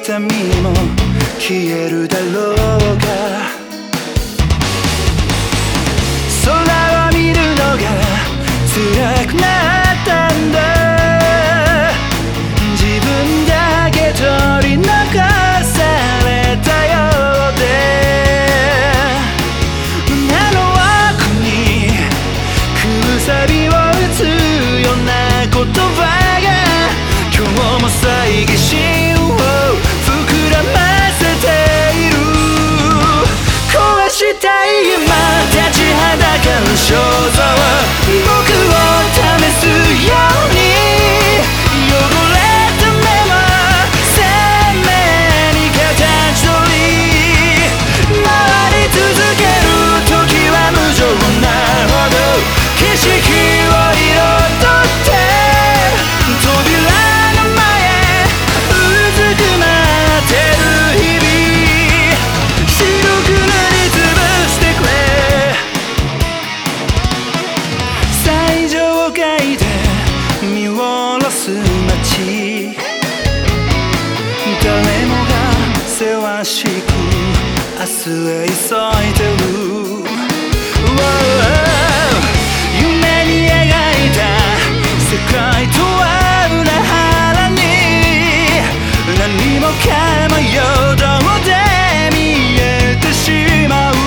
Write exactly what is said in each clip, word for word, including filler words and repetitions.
痛みも消えるだろうが、空を見るのが辛くなったんだ。自分だけ取り残されたようで、胸の奥にくさびを打つような言葉が今日も猜疑心を膨らませている。壊したい今立ちはだかる肖像、僕を試すように汚れた目は鮮明に形取り、回り続ける時は無情なほど景色を彩って、扉の前うずくまってる日々、白く塗りつぶしてくれ。最上階で見下ろす街、誰もがせわしく明日へ急いでる。夢に描いた世界とは裏腹に、何もかも陽動で見えてしまう。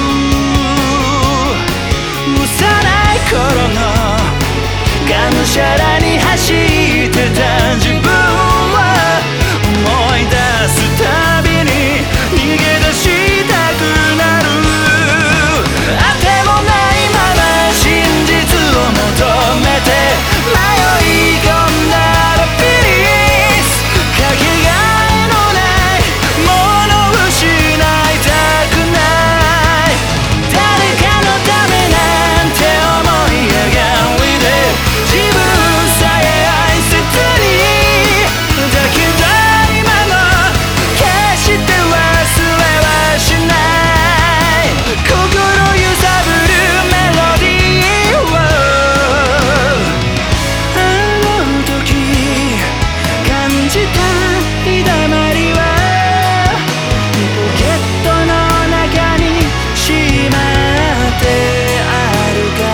幼い頃のがむしゃらに走ってた自分を思い出すたびに逃げ出したくなる。あてもないまま真実を求めて迷い込んだらピリス、かけがえのないものを失いたくない。誰かのためなんて思い上がりで自分さえ愛せずに、だけど今も決して忘れはしない。心揺さぶるメロディーを、あの時感じた日だまりはポケットの中にしまってあるから、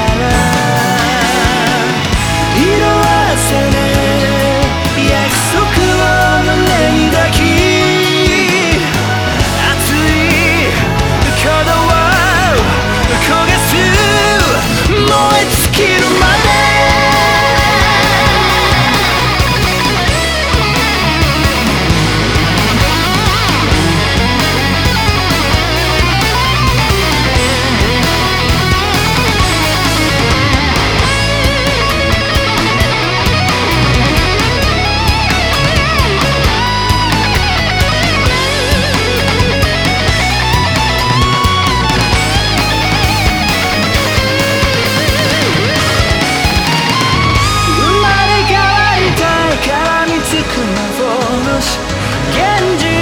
色あせね約束を胸に抱き、熱い鼓動を焦がす燃え尽きるまで。生まれ変わりたいから見つく幻、現実